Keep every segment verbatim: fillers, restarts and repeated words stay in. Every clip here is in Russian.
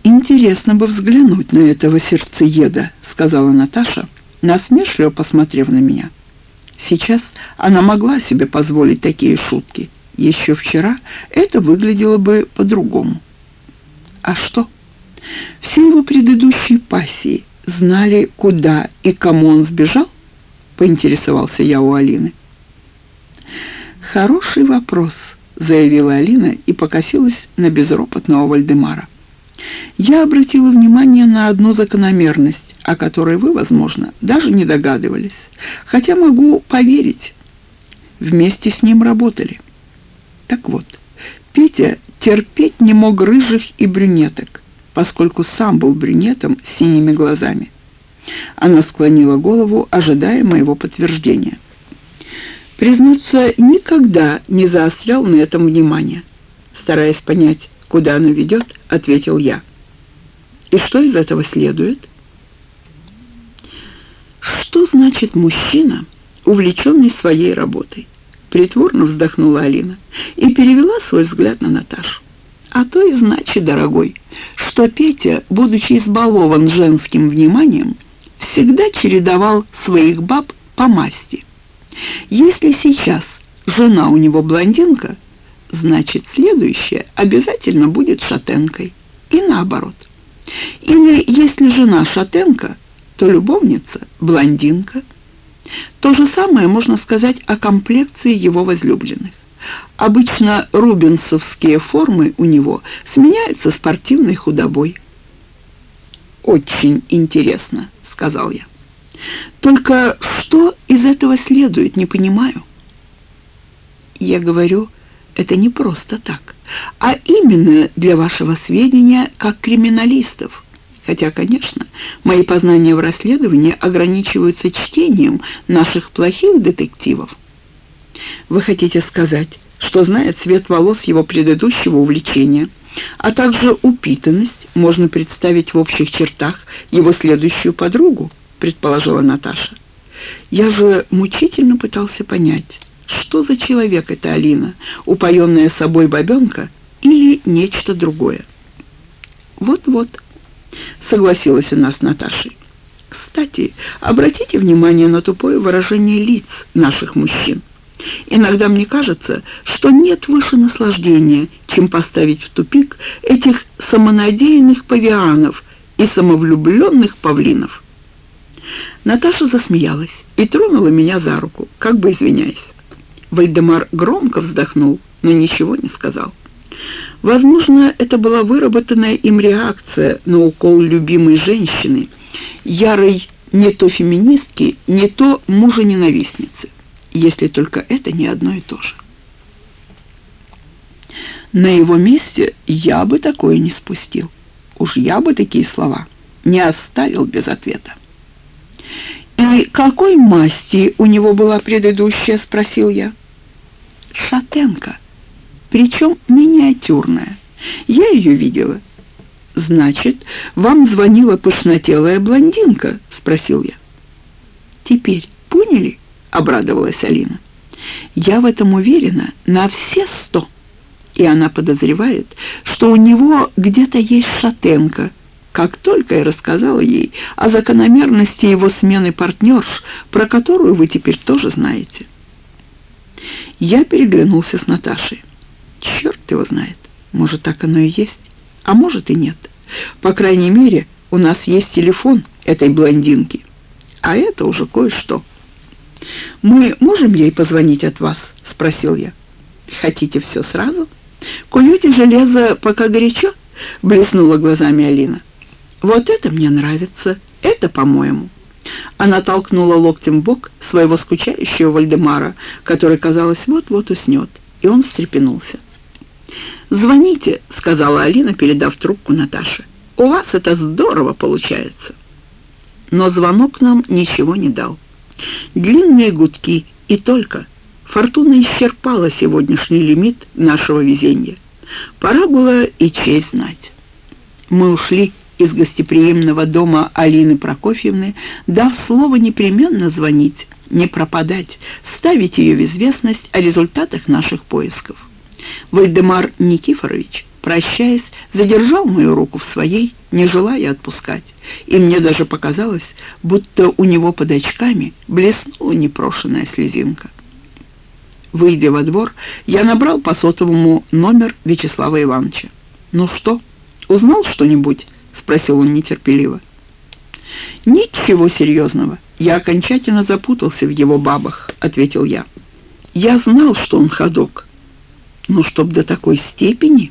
«Интересно бы взглянуть на этого сердцееда», — сказала Наташа, насмешливо посмотрев на меня. Сейчас она могла себе позволить такие шутки. Еще вчера это выглядело бы по-другому. А что? Все его предыдущие пассии знали, куда и кому он сбежал? Поинтересовался я у Алины. «Хороший вопрос», — заявила Алина и покосилась на безропотного Вальдемара. «Я обратила внимание на одну закономерность, о которой вы, возможно, даже не догадывались, хотя могу поверить. Вместе с ним работали. Так вот, Петя терпеть не мог рыжих и брюнеток, поскольку сам был брюнетом с синими глазами». Она склонила голову, ожидая моего подтверждения. Признаться, никогда не заострял на этом внимание. Стараясь понять, куда оно ведет, ответил я. И что из этого следует? Что значит мужчина, увлеченный своей работой? Притворно вздохнула Алина и перевела свой взгляд на Наташу. А то и значит, дорогой, что Петя, будучи избалован женским вниманием, всегда чередовал своих баб по масти. Если сейчас жена у него блондинка, значит, следующая обязательно будет шатенкой. И наоборот. Или если жена шатенка, то любовница блондинка. То же самое можно сказать о комплекции его возлюбленных. Обычно рубинсовские формы у него сменяются спортивной худобой. «Очень интересно», — сказал я. «Только что из этого следует, не понимаю». Я говорю, это не просто так, а именно для вашего сведения, как криминалистов. Хотя, конечно, мои познания в расследовании ограничиваются чтением наших плохих детективов. Вы хотите сказать, что, зная цвет волос его предыдущего увлечения, а также упитанность, можно представить в общих чертах его следующую подругу, предположила Наташа. Я же мучительно пытался понять, что за человек эта Алина, упоенная собой бабенка или нечто другое. Вот-вот, согласилась она с Наташей. Кстати, обратите внимание на тупое выражение лиц наших мужчин. Иногда мне кажется, что нет выше наслаждения, чем поставить в тупик этих самонадеянных павианов и самовлюбленных павлинов. Наташа засмеялась и тронула меня за руку, как бы извиняясь. Вальдемар громко вздохнул, но ничего не сказал. Возможно, это была выработанная им реакция на укол любимой женщины, ярой не то феминистки, не то мужа-ненавистницы, если только это не одно и то же. На его месте я бы такое не спустил. Уж я бы такие слова не оставил без ответа. «И какой масти у него была предыдущая?» — спросил я. «Шатенка, причем миниатюрная. Я ее видела». «Значит, вам звонила пышнотелая блондинка?» — спросил я. «Теперь поняли?» — обрадовалась Алина. «Я в этом уверена на все сто. И она подозревает, что у него где-то есть шатенка, как только я рассказала ей о закономерности его смены партнерш, про которую вы теперь тоже знаете». Я переглянулся с Наташей. Черт его знает, может, так оно и есть, а может и нет. По крайней мере, у нас есть телефон этой блондинки, а это уже кое-что. «Мы можем ей позвонить от вас?» — спросил я. «Хотите все сразу? Куете железо, пока горячо?» — блеснула глазами Алина. «Вот это мне нравится, это по-моему». Она толкнула локтем в бок своего скучающего Вальдемара, который, казалось, вот-вот уснет, и он встрепенулся. «Звоните», — сказала Алина, передав трубку Наташе. «У вас это здорово получается». Но звонок нам ничего не дал. Длинные гудки и только. Фортуна исчерпала сегодняшний лимит нашего везения. Пора было и честь знать. Мы ушли из гостеприимного дома Алины Прокофьевны, дав слово непременно звонить, не пропадать, ставить ее в известность о результатах наших поисков. Вальдемар Никифорович прощаясь, задержал мою руку в своей, не желая отпускать, и мне даже показалось, будто у него под очками блеснула непрошенная слезинка. Выйдя во двор, я набрал по сотовому номер Вячеслава Ивановича. «Ну что, узнал что-нибудь?» — спросил он нетерпеливо. «Ничего серьезного. Я окончательно запутался в его бабах», — ответил я. «Я знал, что он ходок. Но чтоб до такой степени...»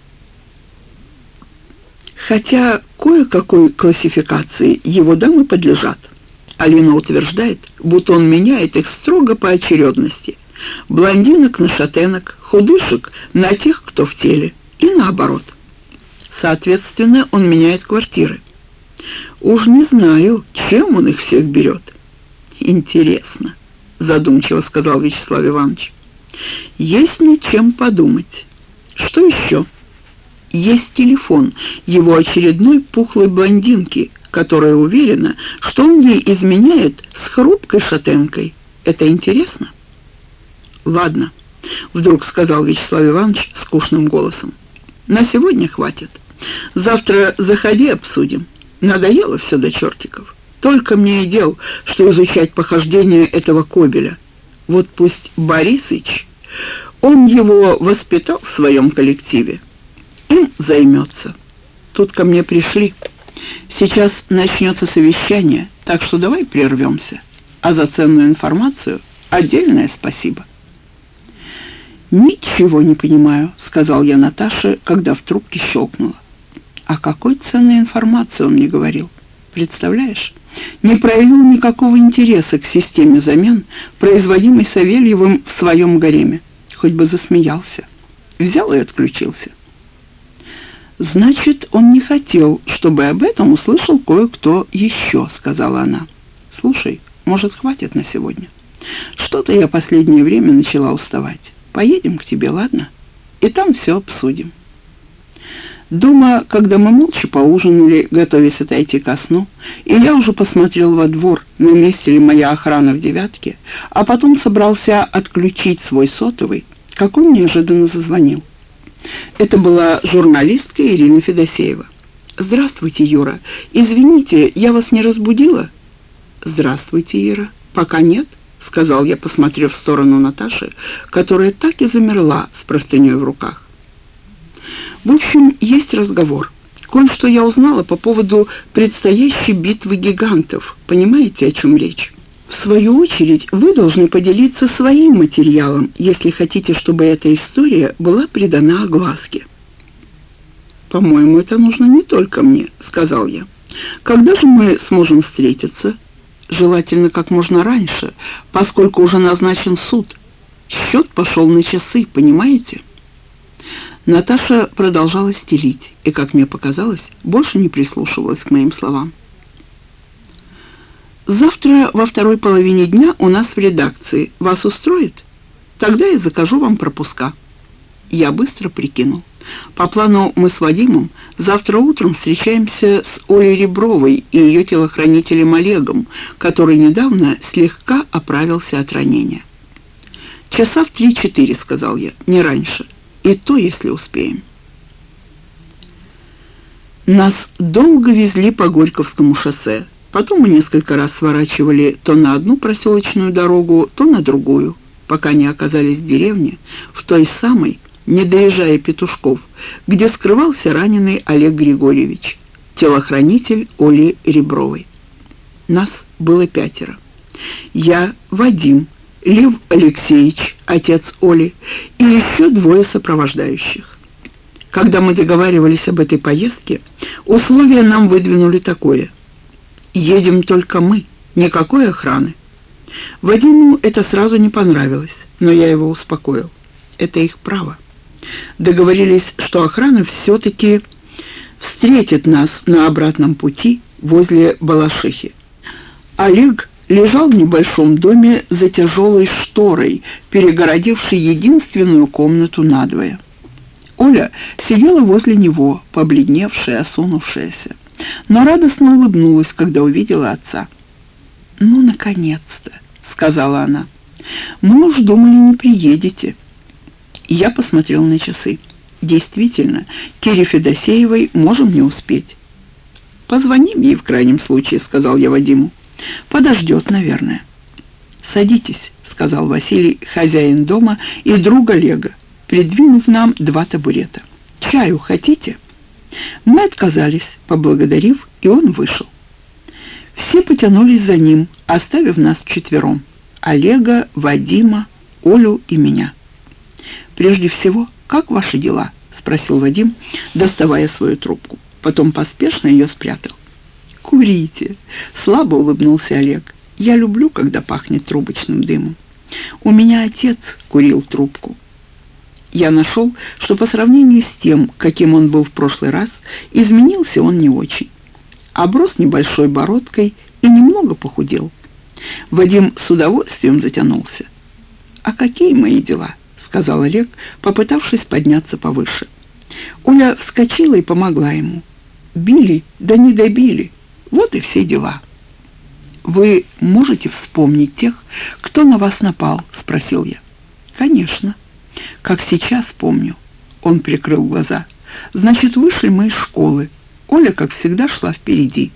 Хотя кое-какой классификации его дамы подлежат. Алина утверждает, будто он меняет их строго по очередности. Блондинок на шатенок, худышек на тех, кто в теле, и наоборот. Соответственно, он меняет квартиры. Уж не знаю, чем он их всех берет. Интересно, задумчиво сказал Вячеслав Иванович. Есть над чем подумать. Что еще? Есть телефон его очередной пухлой блондинки, которая уверена, что он ей изменяет с хрупкой шатенкой. Это интересно? Ладно, вдруг сказал Вячеслав Иванович скучным голосом. На сегодня хватит. Завтра заходи, обсудим. Надоело все до чертиков. Только мне и дел, что изучать похождения этого Кобеля. Вот пусть Борисыч, он его воспитал в своем коллективе, им займется. Тут ко мне пришли. Сейчас начнется совещание, так что давай прервемся. А за ценную информацию отдельное спасибо. «Ничего не понимаю», — сказал я Наташе, когда в трубке щелкнуло. «О какой ценной информации он мне говорил? Представляешь, не проявил никакого интереса к системе замен, производимой Савельевым в своем гареме. Хоть бы засмеялся. Взял и отключился». «Значит, он не хотел, чтобы об этом услышал кое-кто еще», — сказала она. «Слушай, может, хватит на сегодня? Что-то я последнее время начала уставать. Поедем к тебе, ладно? И там все обсудим». Дома, когда мы молча поужинали, готовясь отойти ко сну, и я уже посмотрел во двор, на месте ли моя охрана в девятке, а потом собрался отключить свой сотовый, как он неожиданно зазвонил. Это была журналистка Ирина Федосеева. «Здравствуйте, Юра. Извините, я вас не разбудила?» «Здравствуйте, Ира. Пока нет», — сказал я, посмотрев в сторону Наташи, которая так и замерла с простыней в руках. «В общем, есть разговор. Кое-что я узнала по поводу предстоящей битвы гигантов. Понимаете, о чем речь? В свою очередь, вы должны поделиться своим материалом, если хотите, чтобы эта история была придана огласке». «По-моему, это нужно не только мне», — сказал я. «Когда же мы сможем встретиться?» «Желательно как можно раньше, поскольку уже назначен суд. Счет пошел на часы, понимаете?» Наташа продолжала стелить и, как мне показалось, больше не прислушивалась к моим словам. «Завтра во второй половине дня у нас в редакции. Вас устроит? Тогда я закажу вам пропуска». Я быстро прикинул. По плану мы с Вадимом завтра утром встречаемся с Олей Ребровой и ее телохранителем Олегом, который недавно слегка оправился от ранения. «Часа в три-четыре», — сказал я, — «не раньше. И то, если успеем». Нас долго везли по Горьковскому шоссе. Потом мы несколько раз сворачивали то на одну проселочную дорогу, то на другую, пока не оказались в деревне, в той самой, не доезжая Петушков, где скрывался раненый Олег Григорьевич, телохранитель Оли Ребровой. Нас было пятеро. Я, Вадим, Лев Алексеевич, отец Оли, и еще двое сопровождающих. Когда мы договаривались об этой поездке, условия нам выдвинули такое: едем только мы, никакой охраны. Вадиму это сразу не понравилось, но я его успокоил. Это их право. Договорились, что охрана все-таки встретит нас на обратном пути возле Балашихи. Олег лежал в небольшом доме за тяжелой шторой, перегородившей единственную комнату надвое. Оля сидела возле него, побледневшая, осунувшаяся, но радостно улыбнулась, когда увидела отца. «Ну, наконец-то», — сказала она. «Мы уж думали, не приедете». Я посмотрел на часы. Действительно, Кире Федосеевой можем не успеть. «Позвоним ей в крайнем случае», — сказал я Вадиму. «Подождет, наверное». «Садитесь», — сказал Василий, хозяин дома и друг Олега, придвинув нам два табурета. «Чаю хотите?» Мы отказались, поблагодарив, и он вышел. Все потянулись за ним, оставив нас вчетвером: Олега, Вадима, Олю и меня. «Прежде всего, как ваши дела?» — спросил Вадим, доставая свою трубку. Потом поспешно ее спрятал. «Курите!» — слабо улыбнулся Олег. «Я люблю, когда пахнет трубочным дымом. У меня отец курил трубку». Я нашел, что по сравнению с тем, каким он был в прошлый раз, изменился он не очень. Оброс небольшой бородкой и немного похудел. Вадим с удовольствием затянулся. «А какие мои дела?» — сказал Олег, попытавшись подняться повыше. Оля вскочила и помогла ему. «Били, да не добили. Вот и все дела». «Вы можете вспомнить тех, кто на вас напал?» — спросил я. «Конечно. Как сейчас помню». Он прикрыл глаза. «Значит, вышли мы из школы. Оля, как всегда, шла впереди.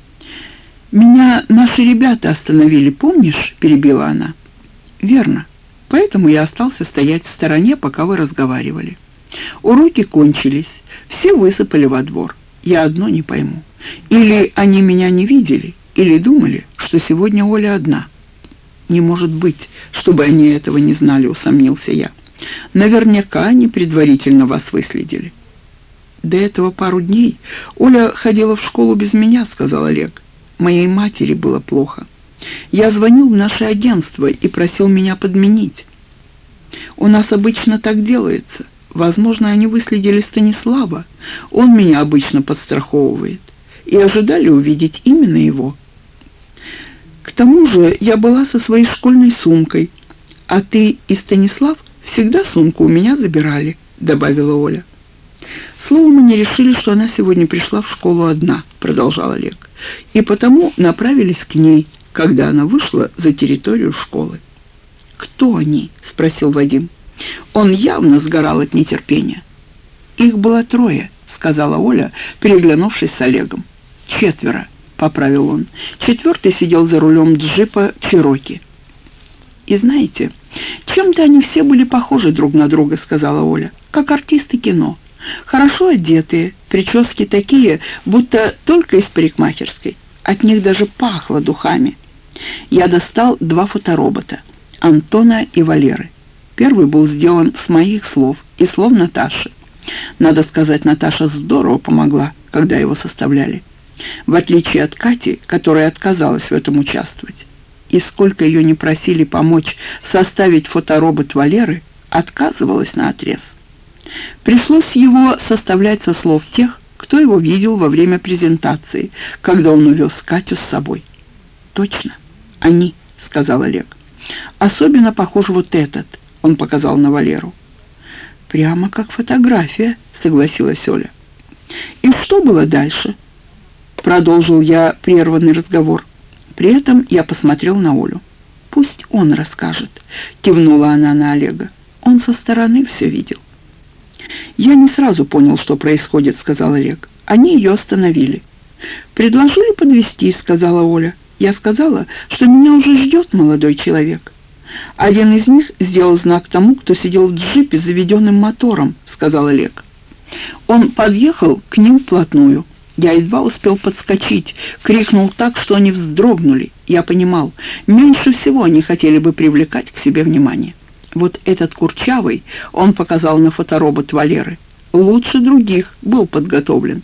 «Меня наши ребята остановили, помнишь?» — перебила она. «Верно. Поэтому я остался стоять в стороне, пока вы разговаривали. Уроки кончились, все высыпали во двор. Я одно не пойму. Или они меня не видели, или думали, что сегодня Оля одна». «Не может быть, чтобы они этого не знали», — усомнился я. «Наверняка они предварительно вас выследили». «До этого пару дней Оля ходила в школу без меня», — сказал Олег. «Моей матери было плохо. Я звонил в наше агентство и просил меня подменить. У нас обычно так делается. Возможно, они выследили Станислава. Он меня обычно подстраховывает. И ожидали увидеть именно его. К тому же я была со своей школьной сумкой, а ты и Станислав всегда сумку у меня забирали», — добавила Оля. «Словом, мы не решили, что она сегодня пришла в школу одна», — продолжал Олег, «и потому направились к ней, когда она вышла за территорию школы». «Кто они?» — спросил Вадим. Он явно сгорал от нетерпения. «Их было трое», — сказала Оля, переглянувшись с Олегом. «Четверо», — поправил он. «Четвертый сидел за рулем джипа Чироки». «И знаете, чем-то они все были похожи друг на друга», — сказала Оля, «как артисты кино. Хорошо одетые, прически такие, будто только из парикмахерской. От них даже пахло духами. Я достал два фоторобота, Антона и Валеры. Первый был сделан с моих слов и слов Наташи. Надо сказать, Наташа здорово помогла, когда его составляли. В отличие от Кати, которая отказалась в этом участвовать. И сколько ее не просили помочь составить фоторобот Валеры, отказывалась наотрез. Пришлось его составлять со слов тех, кто его видел во время презентации, когда он увез Катю с собой. «Точно, они», — сказал Олег. «Особенно похож вот этот», — он показал на Валеру. «Прямо как фотография», — согласилась Оля. «И что было дальше?» — продолжил я прерванный разговор. При этом я посмотрел на Олю. «Пусть он расскажет», — кивнула она на Олега. «Он со стороны все видел». «Я не сразу понял, что происходит», — сказал Олег. «Они ее остановили». «Предложили подвезти», — сказала Оля. «Я сказала, что меня уже ждет молодой человек». «Один из них сделал знак тому, кто сидел в джипе с заведенным мотором», — сказал Олег. «Он подъехал к ним вплотную. Я едва успел подскочить, крикнул так, что они вздрогнули. Я понимал, меньше всего они хотели бы привлекать к себе внимание. Вот этот курчавый, он показал на фоторобот Валеры, лучше других был подготовлен.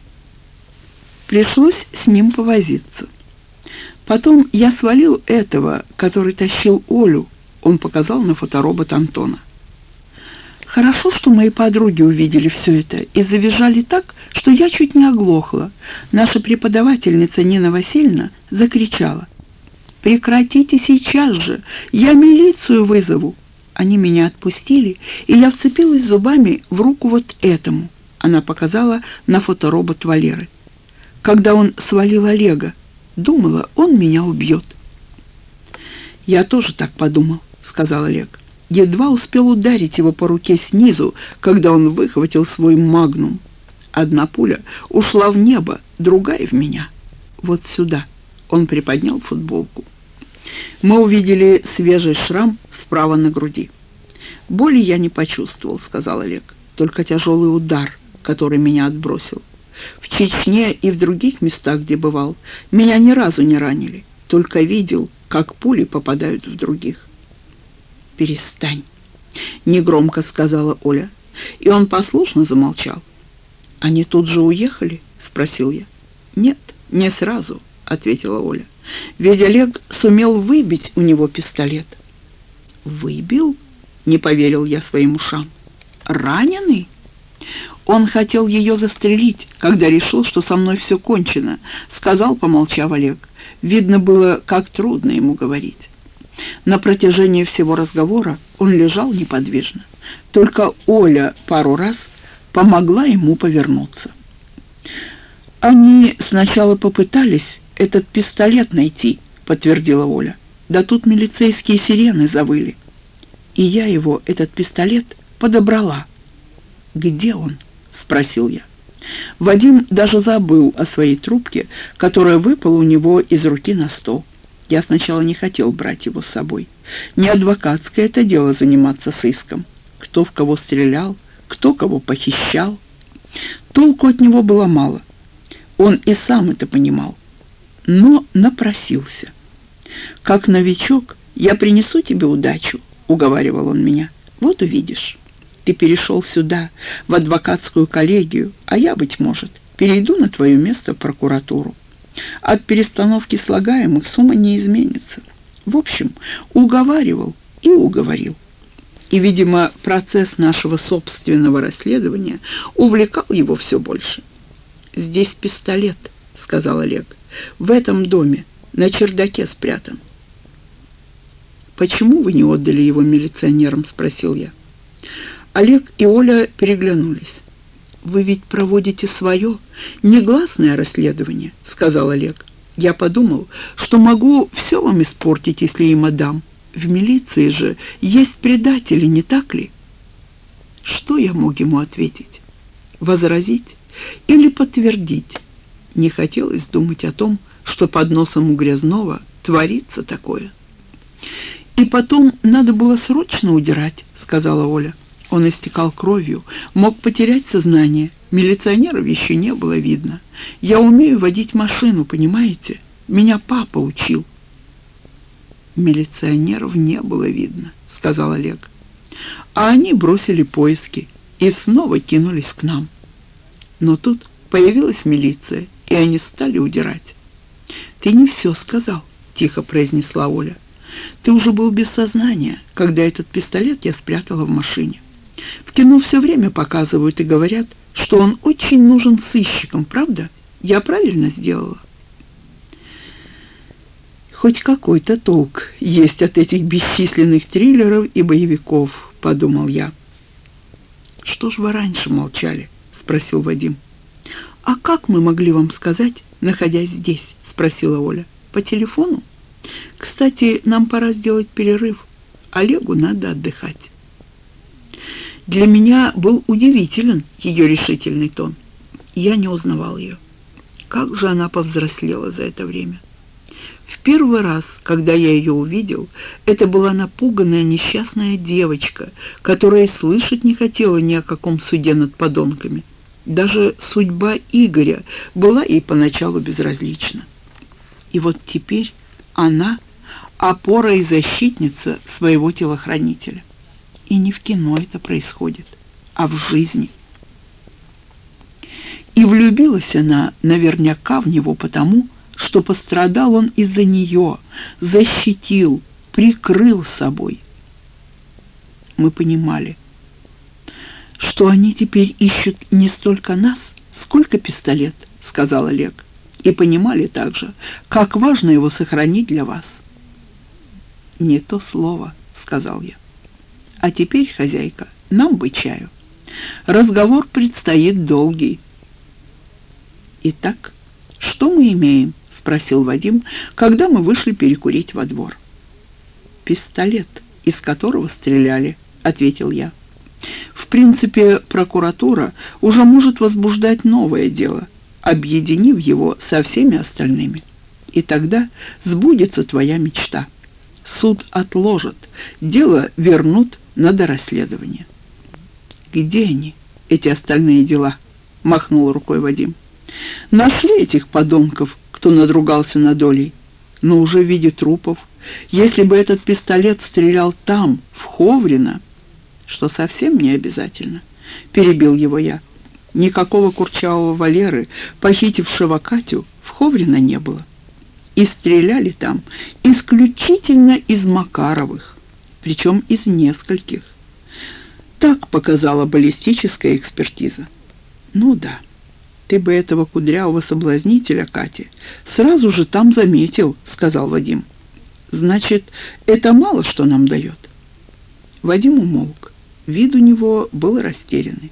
Пришлось с ним повозиться. Потом я свалил этого, который тащил Олю, он показал на фоторобот Антона. Хорошо, что мои подруги увидели все это и завизжали так, что я чуть не оглохла. Наша преподавательница Нина Васильевна закричала: «Прекратите сейчас же, я милицию вызову!» Они меня отпустили, и я вцепилась зубами в руку вот этому. Она показала на фоторобот Валеры. Когда он свалил Олега, думала, он меня убьет. «Я тоже так подумал», — сказал Олег. едва успел ударить его по руке снизу, когда он выхватил свой магнум. Одна пуля ушла в небо, другая в меня. Вот сюда. Он приподнял футболку. Мы увидели свежий шрам справа на груди. «Боли я не почувствовал», — сказал Олег. «Только тяжелый удар, который меня отбросил. В Чечне и в других местах, где бывал, меня ни разу не ранили. Только видел, как пули попадают в других». «Перестань», — негромко сказала Оля. И он послушно замолчал. «Они тут же уехали?» — спросил я. «Нет, не сразу», — ответила Оля. «Ведь Олег сумел выбить у него пистолет». «Выбил?» — не поверил я своим ушам. «Раненый?» «Он хотел ее застрелить, когда решил, что со мной все кончено», — сказал, помолчав Олег. Видно было, как трудно ему говорить. На протяжении всего разговора он лежал неподвижно. Только Оля пару раз помогла ему повернуться. «Они сначала попытались этот пистолет найти», — подтвердила Оля. «Да тут милицейские сирены завыли. И я его, этот пистолет, подобрала». «Где он?» — спросил я. Вадим даже забыл о своей трубке, которая выпала у него из руки на стол. Я сначала не хотел брать его с собой. Не адвокатское это дело заниматься сыском. Кто в кого стрелял, кто кого похищал. Толку от него было мало. Он и сам это понимал. Но напросился. «Как новичок я принесу тебе удачу», — уговаривал он меня. «Вот увидишь. Ты перешел сюда, в адвокатскую коллегию, а я, быть может, перейду на твое место в прокуратуру. От перестановки слагаемых сумма не изменится». В общем, уговаривал и уговорил. И, видимо, процесс нашего собственного расследования увлекал его все больше. «Здесь пистолет», — сказал Олег. «В этом доме, на чердаке спрятан». «Почему вы не отдали его милиционерам?» — спросил я. Олег и Оля переглянулись. «Вы ведь проводите свое негласное расследование», — сказал Олег. «Я подумал, что могу все вам испортить, если им отдам. В милиции же есть предатели, не так ли?» Что я мог ему ответить? Возразить или подтвердить? Не хотелось думать о том, что под носом у Грязнова творится такое. «И потом надо было срочно удирать», — сказала Оля. «Он истекал кровью, мог потерять сознание. Милиционеров еще не было видно. Я умею водить машину, понимаете? Меня папа учил». «Милиционеров не было видно», — сказал Олег. «А они бросили поиски и снова кинулись к нам. Но тут появилась милиция, и они стали удирать». «Ты не все сказал», — тихо произнесла Оля. «Ты уже был без сознания, когда этот пистолет я спрятала в машине. В кино все время показывают и говорят, что он очень нужен сыщикам, правда? Я правильно сделала?» «Хоть какой-то толк есть от этих бесчисленных триллеров и боевиков», — подумал я. «Что ж вы раньше молчали?» — спросил Вадим. «А как мы могли вам сказать, находясь здесь?» — спросила Оля. «По телефону? Кстати, нам пора сделать перерыв. Олегу надо отдыхать». Для меня был удивителен ее решительный тон. Я не узнавал ее. Как же она повзрослела за это время. В первый раз, когда я ее увидел, это была напуганная несчастная девочка, которая слышать не хотела ни о каком суде над подонками. Даже судьба Игоря была ей поначалу безразлична. И вот теперь она — опора и защитница своего телохранителя. И не в кино это происходит, а в жизни. И влюбилась она наверняка в него потому, что пострадал он из-за нее, защитил, прикрыл собой. Мы понимали, что они теперь ищут не столько нас, сколько пистолет, сказал Олег. И понимали также, как важно его сохранить для вас. Не то слово, сказал я. А теперь, хозяйка, нам бы чаю. Разговор предстоит долгий. Итак, что мы имеем? Спросил Вадим, когда мы вышли перекурить во двор. Пистолет, из которого стреляли», — ответил я. «В принципе, прокуратура уже может возбуждать новое дело, объединив его со всеми остальными. И тогда сбудется твоя мечта. Суд отложат, дело вернут на дорасследование». «Где они, эти остальные дела?» — махнул рукой Вадим. «Нашли этих подонков, кто надругался над Олей, но уже в виде трупов. Если бы этот пистолет стрелял там, в Ховрино, что совсем не обязательно», — перебил его я. «Никакого курчавого Валеры, похитившего Катю, в Ховрино не было. И стреляли там исключительно из Макаровых, причем из нескольких. Так показала баллистическая экспертиза». «Ну да, ты бы этого кудрявого соблазнителя, Кати, сразу же там заметил», — сказал Вадим. «Значит, это мало что нам дает». Вадим умолк. Вид у него был растерянный.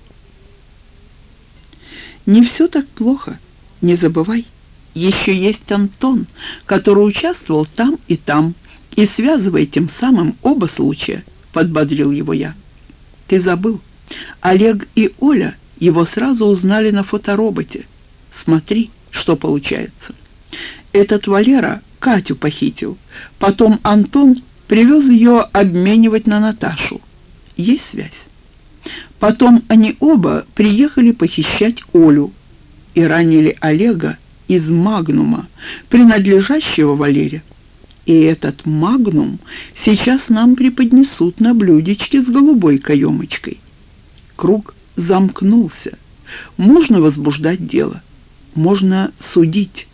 «Не все так плохо. Не забывай, еще есть Антон, который участвовал там и там, и связывая тем самым оба случая», — подбодрил его я. «Ты забыл, Олег и Оля его сразу узнали на фотороботе. Смотри, что получается. Этот Валера Катю похитил, потом Антон привез ее обменивать на Наташу. Есть связь? Потом они оба приехали похищать Олю и ранили Олега из магнума, принадлежащего Валере. И этот магнум сейчас нам преподнесут на блюдечке с голубой каемочкой. Круг замкнулся. Можно возбуждать дело, можно судить».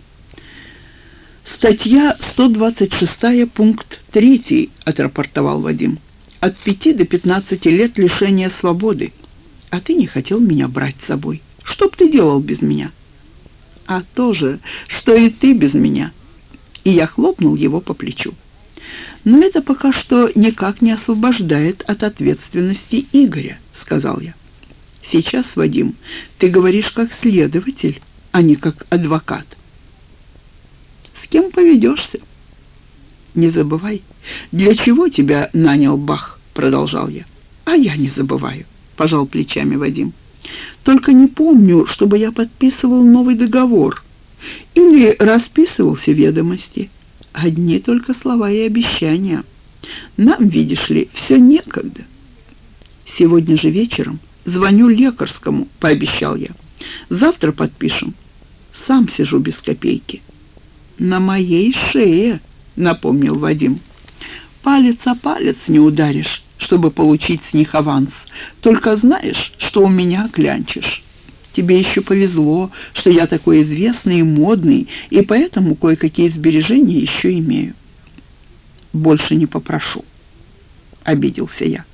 «Статья сто двадцать шесть, пункт три», — отрапортовал Вадим. «От пяти до пятнадцати лет лишения свободы. А ты не хотел меня брать с собой. Что б ты делал без меня?» «А то же, что и ты без меня». И я хлопнул его по плечу. «Но это пока что никак не освобождает от ответственности Игоря», — сказал я. «Сейчас, Вадим, ты говоришь как следователь, а не как адвокат. С кем поведешься?» «Не забывай, для чего тебя нанял Бах», — продолжал я. «А я не забываю», — пожал плечами Вадим. «Только не помню, чтобы я подписывал новый договор или расписывался в ведомости. Одни только слова и обещания. Нам, видишь ли, все некогда». «Сегодня же вечером звоню лекарскому», — пообещал я. «Завтра подпишем. Сам сижу без копейки». «На моей шее», — напомнил Вадим. «Палец о палец не ударишь, чтобы получить с них аванс. Только знаешь, что у меня клянчишь. Тебе еще повезло, что я такой известный и модный, и поэтому кое-какие сбережения еще имею». «Больше не попрошу», — обиделся я.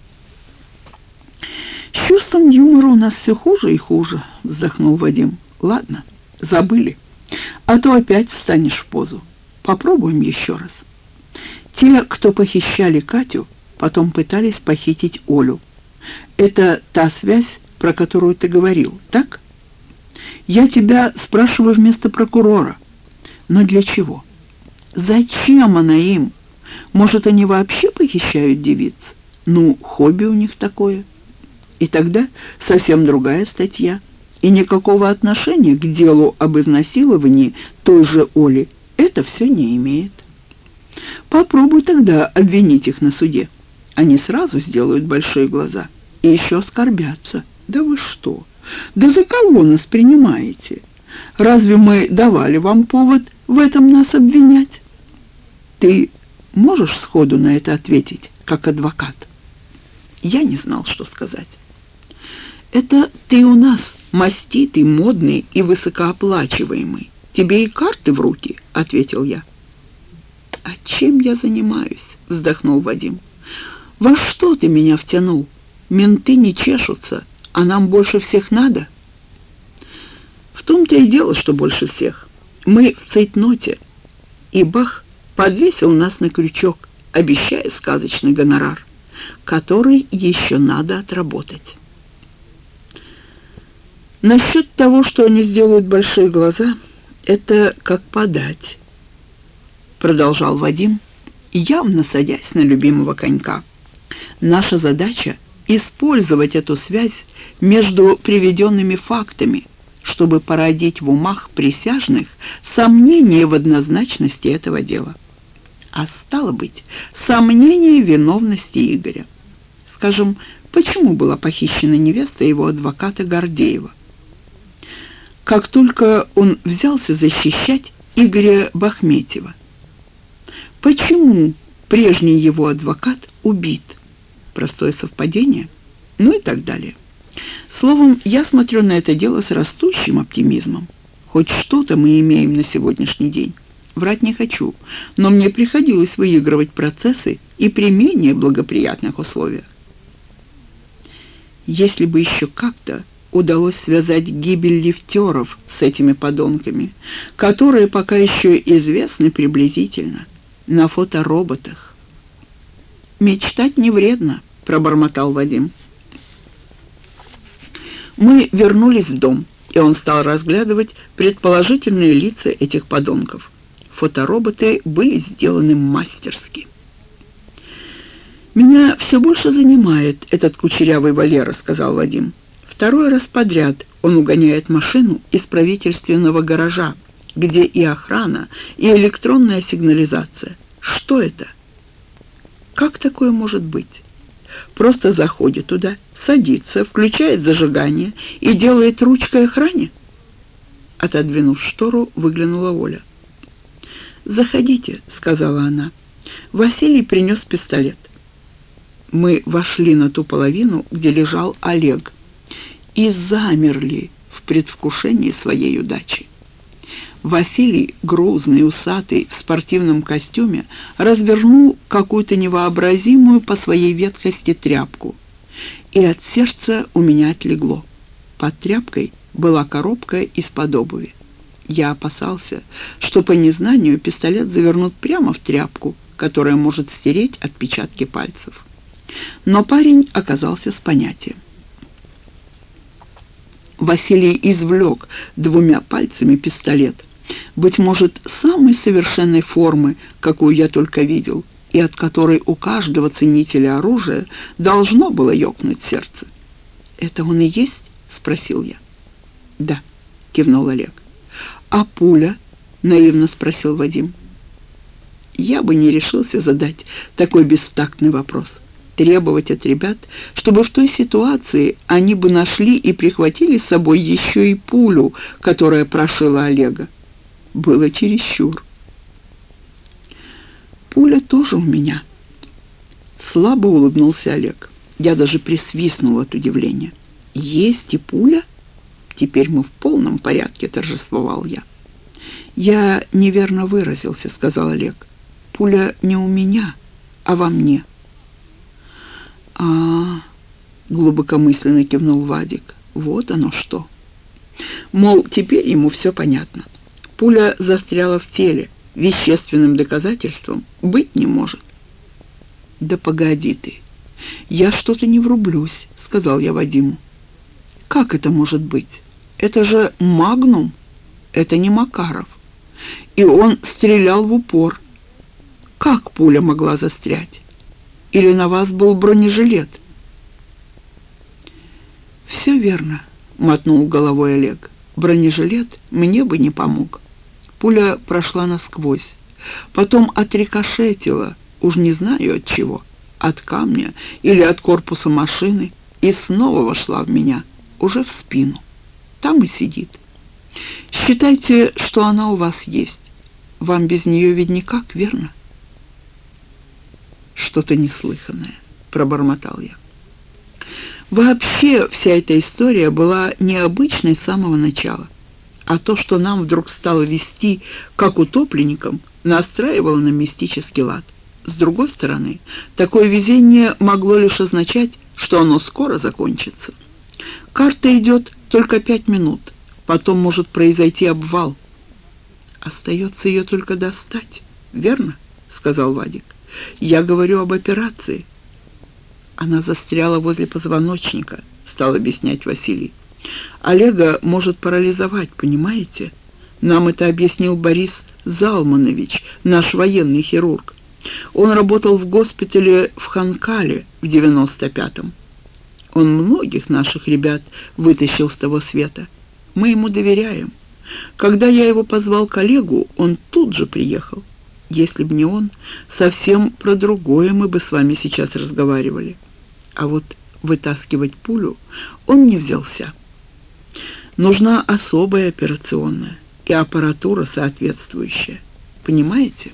«С чувством юмора у нас все хуже и хуже», — вздохнул Вадим. «Ладно, забыли. А то опять встанешь в позу. Попробуем еще раз. Те, кто похищали Катю, потом пытались похитить Олю. Это та связь, про которую ты говорил, так? Я тебя спрашиваю вместо прокурора. Но для чего? Зачем она им? Может, они вообще похищают девиц? Ну, хобби у них такое. И тогда совсем другая статья. И никакого отношения к делу об изнасиловании той же Оли это все не имеет. Попробуй тогда обвинить их на суде. Они сразу сделают большие глаза и еще оскорбятся. Да вы что? Да за кого нас принимаете? Разве мы давали вам повод в этом нас обвинять? Ты можешь сходу на это ответить, как адвокат?» Я не знал, что сказать. «Это ты у нас маститый, модный и высокооплачиваемый. Тебе и карты в руки», — ответил я. «А чем я занимаюсь?» — вздохнул Вадим. «Во что ты меня втянул? Менты не чешутся, а нам больше всех надо?» «В том-то и дело, что больше всех. Мы в цейтноте, и Бах подвесил нас на крючок, обещая сказочный гонорар, который еще надо отработать». «Насчет того, что они сделают большие глаза, это как подать», — продолжал Вадим, явно садясь на любимого конька. Наша задача — использовать эту связь между приведенными фактами, чтобы породить в умах присяжных сомнения в однозначности этого дела. А стало быть, сомнение в виновности Игоря. Скажем, почему была похищена невеста его адвоката Гордеева? Как только он взялся защищать Игоря Бахметьева. Почему прежний его адвокат убит? Простое совпадение? Ну и так далее. Словом, я смотрю на это дело с растущим оптимизмом. Хоть что-то мы имеем на сегодняшний день. Врать не хочу, но мне приходилось выигрывать процессы и при менее благоприятных условиях. Если бы еще как-то удалось связать гибель лифтеров с этими подонками, которые пока еще известны приблизительно, на фотороботах. «Мечтать не вредно», — пробормотал Вадим. Мы вернулись в дом, и он стал разглядывать предположительные лица этих подонков. Фотороботы были сделаны мастерски. «Меня все больше занимает этот кучерявый Валера», — сказал Вадим. «Второй раз подряд он угоняет машину из правительственного гаража, где и охрана, и электронная сигнализация. Что это? Как такое может быть? Просто заходит туда, садится, включает зажигание и делает ручкой охране?» Отодвинув штору, выглянула Оля. «Заходите», — сказала она. Василий принес пистолет. Мы вошли на ту половину, где лежал Олег, и замерли в предвкушении своей удачи. Василий, грузный, усатый, в спортивном костюме, развернул какую-то невообразимую по своей ветхости тряпку, и от сердца у меня отлегло. Под тряпкой была коробка из-под обуви. Я опасался, что по незнанию пистолет завернут прямо в тряпку, которая может стереть отпечатки пальцев. Но парень оказался с понятием. Василий извлек двумя пальцами пистолет, быть может, самой совершенной формы, какую я только видел, и от которой у каждого ценителя оружия должно было ёкнуть сердце. «Это он и есть?» — спросил я. «Да», — кивнул Олег. «А пуля?» — наивно спросил Вадим. Я бы не решился задать такой бестактный вопрос. Требовать от ребят, чтобы в той ситуации они бы нашли и прихватили с собой еще и пулю, которая прошила Олега, было чересчур. «Пуля тоже у меня», — слабо улыбнулся Олег. Я даже присвистнул от удивления. «Есть и пуля? Теперь мы в полном порядке», — торжествовал я. «Я неверно выразился», — сказал Олег. «Пуля не у меня, а во мне». «А-а-а», глубокомысленно кивнул Вадик. «Вот оно что». Мол, теперь ему все понятно. Пуля застряла в теле, вещественным доказательством быть не может. «Да погоди ты, я что-то не врублюсь», — сказал я Вадиму. «Как это может быть? Это же Магнум, это не Макаров. И он стрелял в упор. Как пуля могла застрять? Или на вас был бронежилет?» «Все верно», — мотнул головой Олег. «Бронежилет мне бы не помог. Пуля прошла насквозь, потом отрикошетила, уж не знаю от чего, от камня или от корпуса машины, и снова вошла в меня, уже в спину. Там и сидит. Считайте, что она у вас есть. Вам без нее ведь никак, верно?» «Что-то неслыханное», — пробормотал я. Вообще вся эта история была необычной с самого начала, а то, что нам вдруг стало вести как утопленникам, настраивало на мистический лад. С другой стороны, такое везение могло лишь означать, что оно скоро закончится. Карта идет только пять минут, потом может произойти обвал. «Остается ее только достать, верно?» — сказал Вадик. «Я говорю об операции». «Она застряла возле позвоночника», — стал объяснять Василий. «Олега может парализовать, понимаете? Нам это объяснил Борис Залманович, наш военный хирург. Он работал в госпитале в Ханкале в девяносто пятом. Он многих наших ребят вытащил с того света. Мы ему доверяем. Когда я его позвал коллегу, он тут же приехал. Если бы не он, совсем про другое мы бы с вами сейчас разговаривали. А вот вытаскивать пулю он не взялся. Нужна особая операционная и аппаратура соответствующая. Понимаете?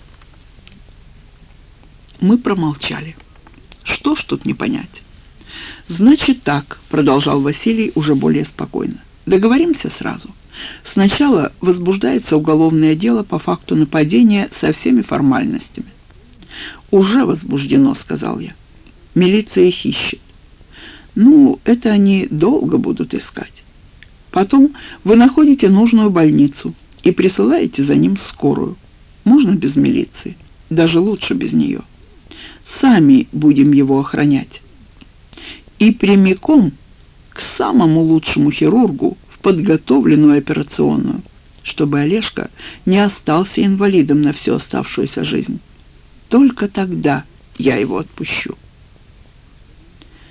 Мы промолчали. Что ж тут не понять? «Значит так», — продолжал Василий уже более спокойно. «Договоримся сразу. Сначала возбуждается уголовное дело по факту нападения со всеми формальностями». «Уже возбуждено», — сказал я. «Милиция их ищет». «Ну, это они долго будут искать. Потом вы находите нужную больницу и присылаете за ним скорую. Можно без милиции, даже лучше без нее. Сами будем его охранять. И прямиком к самому лучшему хирургу в подготовленную операционную, чтобы Олежка не остался инвалидом на всю оставшуюся жизнь. Только тогда я его отпущу».